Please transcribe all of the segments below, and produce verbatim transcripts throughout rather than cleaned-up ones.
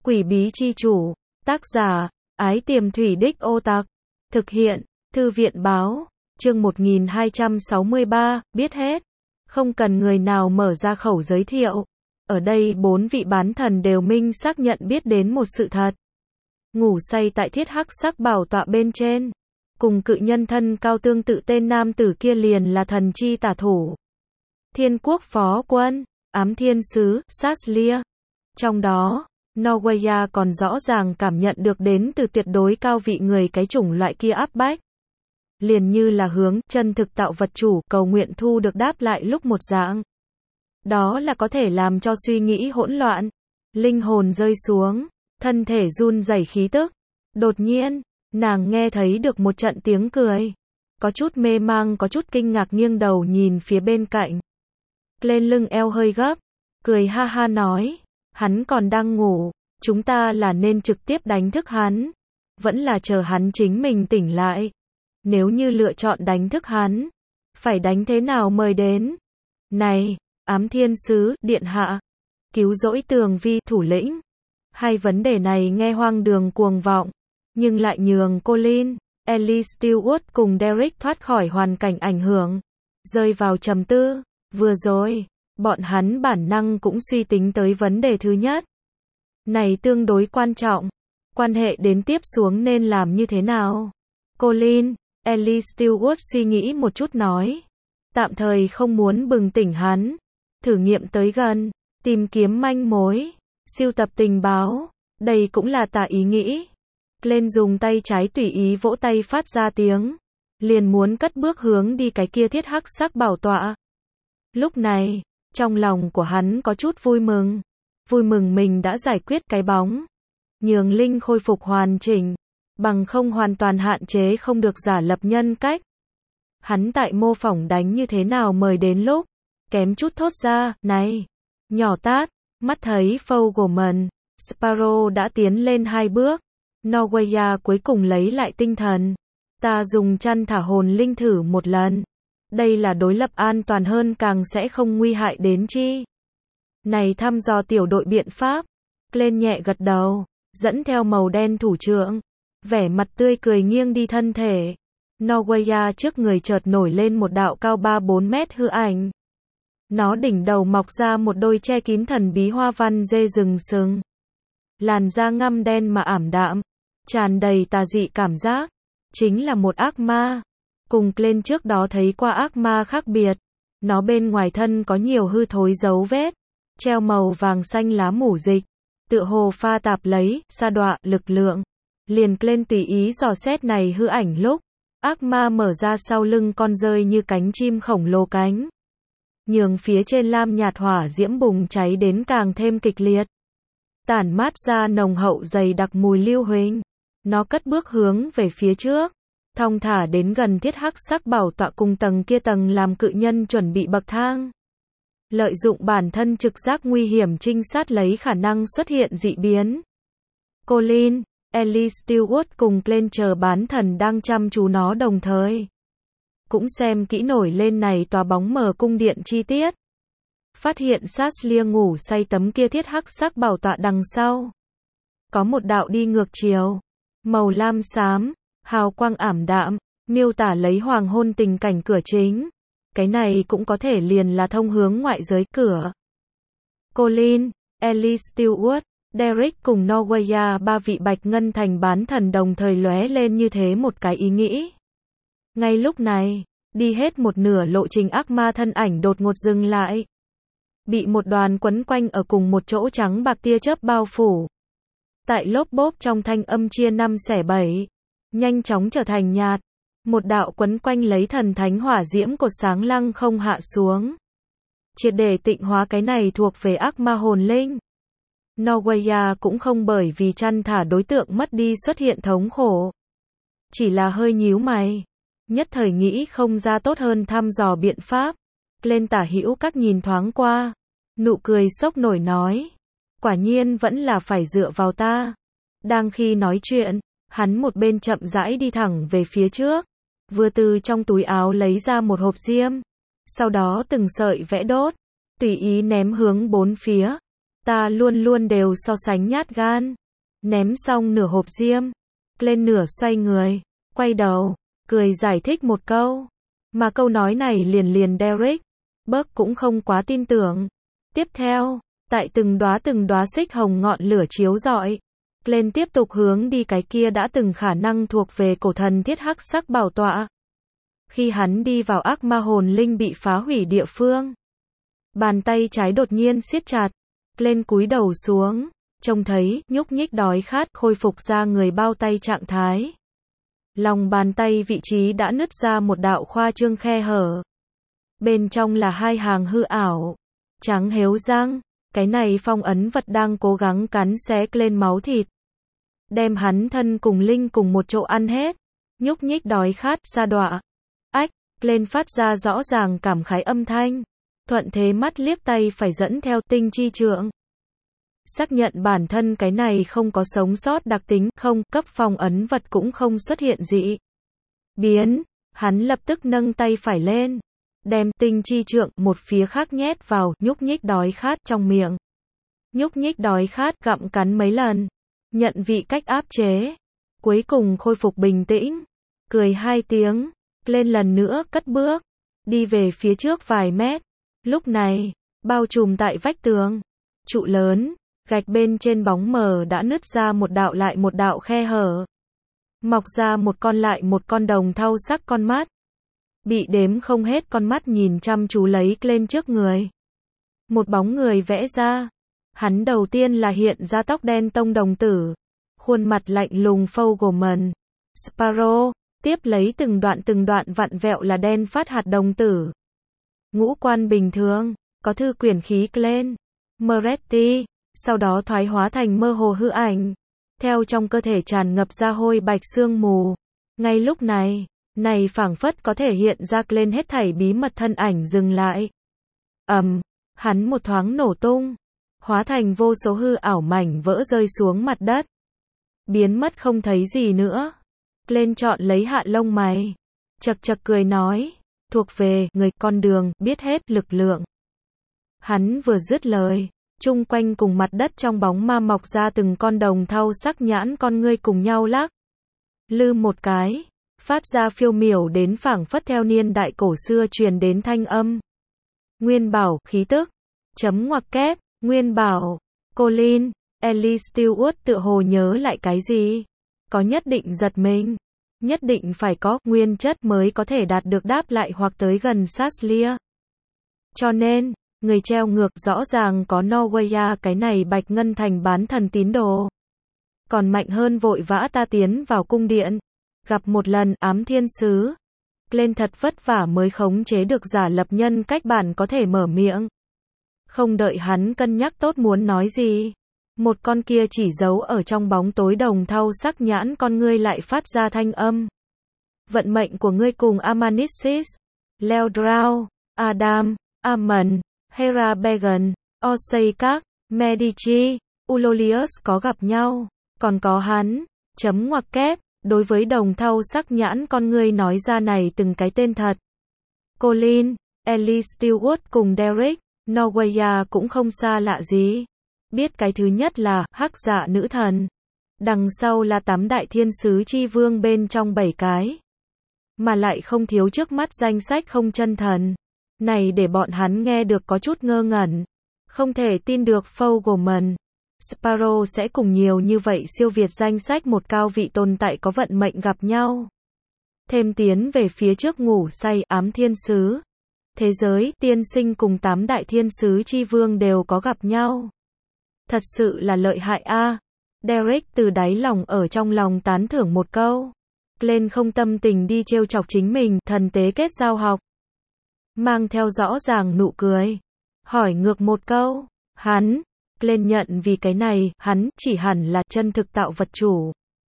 Quỷ bí chi chủ, tác giả, Ái Tiềm Thủy Đích Ô Tặc, thực hiện, Thư viện báo, chương một nghìn hai trăm sáu mươi ba, biết hết, không cần người nào mở ra khẩu giới thiệu. Ở đây bốn vị bán thần đều minh xác nhận biết đến một sự thật. Ngủ say tại thiết hắc sắc bảo tọa bên trên, cùng cự nhân thân cao tương tự tên nam tử kia liền là thần chi tả thủ. Thiên quốc phó quân, ám thiên sứ, Saslia. Trong đó, Norweya còn rõ ràng cảm nhận được đến từ tuyệt đối cao vị người cái chủng loại kia áp bách. Liền như là hướng chân thực tạo vật chủ cầu nguyện thu được đáp lại lúc một dạng. Đó là có thể làm cho suy nghĩ hỗn loạn, linh hồn rơi xuống, thân thể run rẩy khí tức. Đột nhiên, nàng nghe thấy được một trận tiếng cười. Có chút mê mang, có chút kinh ngạc nghiêng đầu nhìn phía bên cạnh. Lên lưng eo hơi gấp, cười ha ha nói, hắn còn đang ngủ, chúng ta là nên trực tiếp đánh thức hắn, vẫn là chờ hắn chính mình tỉnh lại. Nếu như lựa chọn đánh thức hắn, phải đánh thế nào mời đến? Này, ám thiên sứ, điện hạ, cứu rỗi tường vi, thủ lĩnh. Hai vấn đề này nghe hoang đường cuồng vọng, nhưng lại nhường Colin, Ellie Stewart cùng Derek thoát khỏi hoàn cảnh ảnh hưởng, rơi vào trầm tư. Vừa rồi, bọn hắn bản năng cũng suy tính tới vấn đề thứ nhất. Này tương đối quan trọng, quan hệ đến tiếp xuống nên làm như thế nào? Colin, Ellie Stewart suy nghĩ một chút nói, tạm thời không muốn bừng tỉnh hắn, thử nghiệm tới gần, tìm kiếm manh mối, sưu tập tình báo, đây cũng là tà ý nghĩ. Lên dùng tay trái tùy ý vỗ tay phát ra tiếng, liền muốn cất bước hướng đi cái kia thiết hắc sắc bảo tọa. Lúc này, trong lòng của hắn có chút vui mừng, vui mừng mình đã giải quyết cái bóng, nhường Linh khôi phục hoàn chỉnh, bằng không hoàn toàn hạn chế không được giả lập nhân cách. Hắn tại mô phỏng đánh như thế nào mời đến lúc, kém chút thốt ra, này, nhỏ tát, mắt thấy Fogelman, Sparrow đã tiến lên hai bước, Norweya cuối cùng lấy lại tinh thần. Ta dùng chăn thả hồn linh thử một lần. Đây là đối lập an toàn hơn càng sẽ không nguy hại đến chi. Này thăm dò tiểu đội biện pháp. Lên nhẹ gật đầu, dẫn theo màu đen thủ trưởng, vẻ mặt tươi cười nghiêng đi thân thể. Norweya trước người chợt nổi lên một đạo cao ba bốn mét hư ảnh. Nó đỉnh đầu mọc ra một đôi che kín thần bí hoa văn dê rừng sừng. Làn da ngăm đen mà ảm đạm, tràn đầy tà dị cảm giác, chính là một ác ma. Cùng lên trước đó thấy qua ác ma khác biệt, nó bên ngoài thân có nhiều hư thối dấu vết, treo màu vàng xanh lá mủ dịch, tựa hồ pha tạp lấy, sa đọa, lực lượng. Liền lên tùy ý dò xét này hư ảnh lúc, ác ma mở ra sau lưng con rơi như cánh chim khổng lồ cánh. Nhường phía trên lam nhạt hỏa diễm bùng cháy đến càng thêm kịch liệt. Tản mát ra nồng hậu dày đặc mùi lưu huỳnh. Nó cất bước hướng về phía trước, thong thả đến gần thiết hắc sắc bảo tọa cùng tầng kia tầng làm cự nhân chuẩn bị bậc thang. Lợi dụng bản thân trực giác nguy hiểm trinh sát lấy khả năng xuất hiện dị biến. Colin, Ellie Stewart cùng lên chờ bán thần đang chăm chú nó đồng thời. Cũng xem kỹ nổi lên này tòa bóng mờ cung điện chi tiết. Phát hiện Saslia ngủ say tấm kia thiết hắc sắc bảo tọa đằng sau. Có một đạo đi ngược chiều, màu lam xám, hào quang ảm đạm, miêu tả lấy hoàng hôn tình cảnh cửa chính. Cái này cũng có thể liền là thông hướng ngoại giới cửa. Colin, Ellie Stewart, Derek cùng Norweya ba vị bạch ngân thành bán thần đồng thời lóe lên như thế một cái ý nghĩ. Ngay lúc này, đi hết một nửa lộ trình ác ma thân ảnh đột ngột dừng lại. Bị một đoàn quấn quanh ở cùng một chỗ trắng bạc tia chớp bao phủ. Tại lốp bốp trong thanh âm chia năm xẻ bảy, nhanh chóng trở thành nhạt. Một đạo quấn quanh lấy thần thánh hỏa diễm cột sáng lăng không hạ xuống. Triệt để tịnh hóa cái này thuộc về ác ma hồn linh. Norweya cũng không bởi vì chăn thả đối tượng mất đi xuất hiện thống khổ. Chỉ là hơi nhíu mày. Nhất thời nghĩ không ra tốt hơn thăm dò biện pháp. Lên tả hữu các nhìn thoáng qua. Nụ cười sốc nổi nói. Quả nhiên vẫn là phải dựa vào ta. Đang khi nói chuyện, hắn một bên chậm rãi đi thẳng về phía trước. Vừa từ trong túi áo lấy ra một hộp diêm. Sau đó từng sợi vẽ đốt. Tùy ý ném hướng bốn phía. Ta luôn luôn đều so sánh nhát gan. Ném xong nửa hộp diêm. Lên nửa xoay người. Quay đầu. Cười giải thích một câu. Mà câu nói này liền liền Derek. Burke cũng không quá tin tưởng. Tiếp theo. Tại từng đóa từng đóa xích hồng ngọn lửa chiếu rọi. Lên tiếp tục hướng đi cái kia đã từng khả năng thuộc về cổ thần thiết hắc sắc bảo tọa. Khi hắn đi vào ác ma hồn linh bị phá hủy địa phương. Bàn tay trái đột nhiên siết chặt. Lên cúi đầu xuống. Trông thấy, nhúc nhích đói khát, khôi phục ra người bao tay trạng thái. Lòng bàn tay vị trí đã nứt ra một đạo khoa trương khe hở. Bên trong là hai hàng hư ảo. Trắng héo răng. Cái này phong ấn vật đang cố gắng cắn xé lên máu thịt. Đem hắn thân cùng linh cùng một chỗ ăn hết. Nhúc nhích đói khát, sa đọa. Ách, lên phát ra rõ ràng cảm khái âm thanh. Thuận thế mắt liếc tay phải dẫn theo tinh chi trượng. Xác nhận bản thân cái này không có sống sót đặc tính, không, cấp phong ấn vật cũng không xuất hiện dị biến. Hắn lập tức nâng tay phải lên. Đem tinh chi trượng một phía khác nhét vào, nhúc nhích đói khát trong miệng. Nhúc nhích đói khát gặm cắn mấy lần. Nhận vị cách áp chế. Cuối cùng khôi phục bình tĩnh. Cười hai tiếng. Lên lần nữa cất bước. Đi về phía trước vài mét. Lúc này, bao trùm tại vách tường. Trụ lớn. Gạch bên trên bóng mờ đã nứt ra một đạo lại một đạo khe hở. Mọc ra một con lại một con đồng thau sắc con mắt. Bị đếm không hết con mắt nhìn chăm chú lấy lên trước người. Một bóng người vẽ ra. Hắn đầu tiên là hiện ra tóc đen tông đồng tử. Khuôn mặt lạnh lùng Fogelman. Sparrow. Tiếp lấy từng đoạn từng đoạn vặn vẹo là đen phát hạt đồng tử. Ngũ quan bình thường. Có thư quyển khí lên. Moretti. Sau đó thoái hóa thành mơ hồ hư ảnh. Theo trong cơ thể tràn ngập ra hôi bạch sương mù. Ngay lúc này. Này phảng phất có thể hiện ra lên hết thảy bí mật thân ảnh dừng lại. Ầm. Hắn một thoáng nổ tung. Hóa thành vô số hư ảo mảnh vỡ rơi xuống mặt đất. Biến mất không thấy gì nữa. Lên chọn lấy hạ lông mày. Chật chật cười nói. Thuộc về, người, con đường, biết hết, lực lượng. Hắn vừa dứt lời. Chung quanh cùng mặt đất trong bóng ma mọc ra từng con đồng thau sắc nhãn con ngươi cùng nhau lắc. Lư một cái. Phát ra phiêu miểu đến phảng phất theo niên đại cổ xưa truyền đến thanh âm. Nguyên bảo, khí tức. Chấm ngoặc kép. Nguyên bảo. Colin. Ellie Stewart tựa hồ nhớ lại cái gì. Có nhất định giật mình. Nhất định phải có nguyên chất mới có thể đạt được đáp lại hoặc tới gần Saslia. Cho nên, người treo ngược rõ ràng có Norweya cái này bạch ngân thành bán thần tín đồ. Còn mạnh hơn vội vã ta tiến vào cung điện. Gặp một lần ám thiên sứ. Lên thật vất vả mới khống chế được giả lập nhân cách bản có thể mở miệng. Không đợi hắn cân nhắc tốt muốn nói gì. Một con kia chỉ giấu ở trong bóng tối đồng thau sắc nhãn con ngươi lại phát ra thanh âm. Vận mệnh của ngươi cùng Amanisis, Leodrau, Adam, Ammon, Hera Began, Oseikak, Medici, Ulolius có gặp nhau. Còn có hắn. Chấm ngoặc kép. Đối với đồng thau sắc nhãn con ngươi nói ra này từng cái tên thật. Colin, Ellie Stewart cùng Derek, Norweya cũng không xa lạ gì. Biết cái thứ nhất là hắc dạ nữ thần. Đằng sau là tám đại thiên sứ chi vương bên trong bảy cái. Mà lại không thiếu trước mắt danh sách không chân thần. Này để bọn hắn nghe được có chút ngơ ngẩn. Không thể tin được Fogelman. Sparrow sẽ cùng nhiều như vậy siêu việt danh sách một cao vị tồn tại có vận mệnh gặp nhau. Thêm tiến về phía trước ngủ say ám thiên sứ. Thế giới, tiên sinh cùng tám đại thiên sứ chi vương đều có gặp nhau. Thật sự là lợi hại a. À. Derek từ đáy lòng ở trong lòng tán thưởng một câu. Lên không tâm tình đi trêu chọc chính mình, thần tế kết giao học. Mang theo rõ ràng nụ cười. Hỏi ngược một câu. Hắn. Lên nhận vì cái này, hắn, chỉ hẳn là chân thực tạo vật chủ.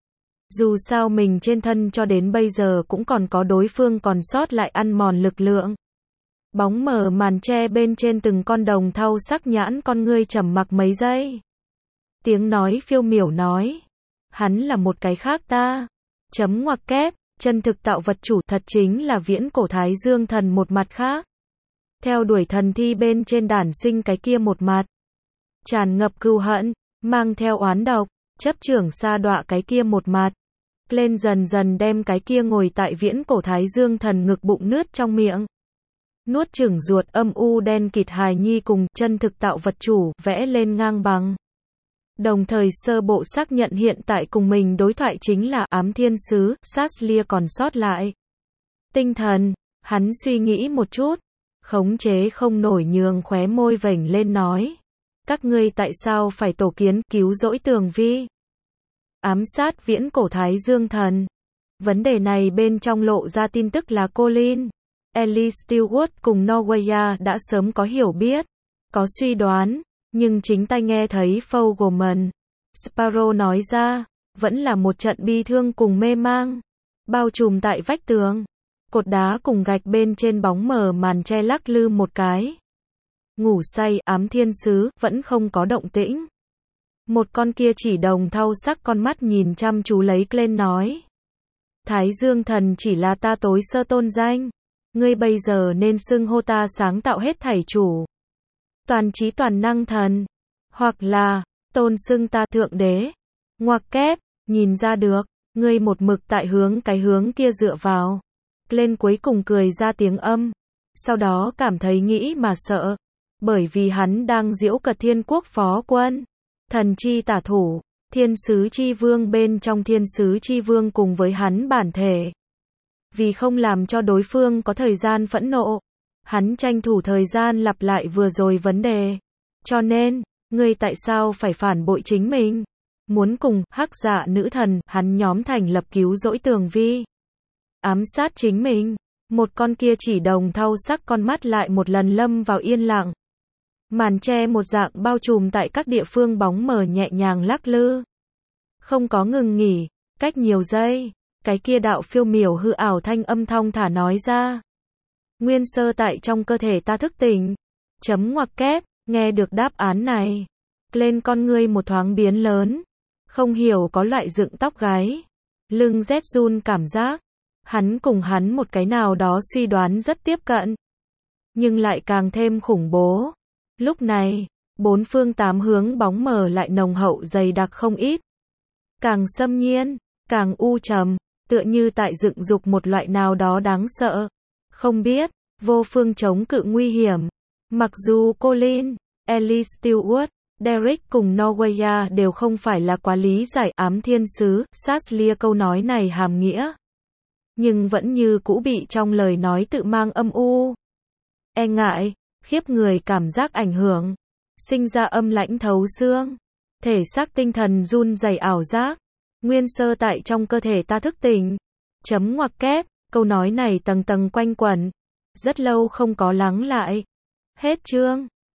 Dù sao mình trên thân cho đến bây giờ cũng còn có đối phương còn sót lại ăn mòn lực lượng. Bóng mờ màn che bên trên từng con đồng thau sắc nhãn con ngươi trầm mặc mấy giây. Tiếng nói phiêu miểu nói. Hắn là một cái khác ta. Chấm ngoặc kép, chân thực tạo vật chủ thật chính là viễn cổ Thái Dương thần một mặt khác. Theo đuổi thần thi bên trên đản sinh cái kia một mặt. tràn ngập cừu hận, mang theo oán độc, chấp chưởng sa đọa cái kia một mặt. Lên dần dần đem cái kia ngồi tại viễn cổ Thái Dương thần ngực bụng nướt trong miệng. Nuốt chửng ruột âm u đen kịt hài nhi cùng chân thực tạo vật chủ vẽ lên ngang bằng. Đồng thời sơ bộ xác nhận hiện tại cùng mình đối thoại chính là ám thiên sứ, Saslia còn sót lại. Tinh thần, hắn suy nghĩ một chút, khống chế không nổi nhường khóe môi vểnh lên nói. Các ngươi tại sao phải tổ kiến cứu rỗi Tường Vi? Ám sát viễn cổ Thái Dương thần. Vấn đề này bên trong lộ ra tin tức là Colin, Ellie Stewart cùng Norwaya đã sớm có hiểu biết, có suy đoán, nhưng chính tai nghe thấy Fogelman, Sparrow nói ra, vẫn là một trận bi thương cùng mê mang, bao trùm tại vách tường, cột đá cùng gạch bên trên bóng mờ màn che lắc lư một cái. Ngủ say, ám thiên sứ, vẫn không có động tĩnh. Một con kia chỉ đồng thau sắc con mắt nhìn chăm chú lấy Glenn nói. Thái Dương thần chỉ là ta tối sơ tôn danh. Ngươi bây giờ nên xưng hô ta sáng tạo hết thảy chủ. Toàn trí toàn năng thần. Hoặc là, tôn xưng ta thượng đế. Ngoặc kép, nhìn ra được, ngươi một mực tại hướng cái hướng kia dựa vào. Glenn cuối cùng cười ra tiếng âm. Sau đó cảm thấy nghĩ mà sợ. Bởi vì hắn đang giễu cợt thiên quốc phó quân. Thần chi tả thủ, thiên sứ chi vương bên trong thiên sứ chi vương cùng với hắn bản thể. Vì không làm cho đối phương có thời gian phẫn nộ, hắn tranh thủ thời gian lặp lại vừa rồi vấn đề. Cho nên, ngươi tại sao phải phản bội chính mình? Muốn cùng hắc dạ nữ thần, hắn nhóm thành lập cứu rỗi Tường Vi. Ám sát chính mình, một con kia chỉ đồng thau sắc con mắt lại một lần lâm vào yên lặng. Màn che một dạng bao trùm tại các địa phương bóng mờ nhẹ nhàng lắc lư. Không có ngừng nghỉ, cách nhiều giây, cái kia đạo phiêu miểu hư ảo thanh âm thong thả nói ra. Nguyên sơ tại trong cơ thể ta thức tỉnh. Chấm ngoặc kép, nghe được đáp án này. Lên con ngươi một thoáng biến lớn. Không hiểu có loại dựng tóc gáy. Lưng rét run cảm giác. Hắn cùng hắn một cái nào đó suy đoán rất tiếp cận. Nhưng lại càng thêm khủng bố. Lúc này, bốn phương tám hướng bóng mờ lại nồng hậu dày đặc không ít. Càng xâm nhiên, càng u trầm, tựa như tại dựng dục một loại nào đó đáng sợ. Không biết, vô phương chống cự nguy hiểm. Mặc dù Colin, Ellie Stewart, Derek cùng Norwaya đều không phải là quá lý giải ám thiên sứ, Saslia câu nói này hàm nghĩa. Nhưng vẫn như cũ bị trong lời nói tự mang âm u. E ngại. Khiếp người cảm giác ảnh hưởng, sinh ra âm lãnh thấu xương, thể xác tinh thần run rẩy ảo giác, nguyên sơ tại trong cơ thể ta thức tỉnh. Chấm ngoặc kép, câu nói này tầng tầng quanh quẩn, rất lâu không có lắng lại. Hết chương.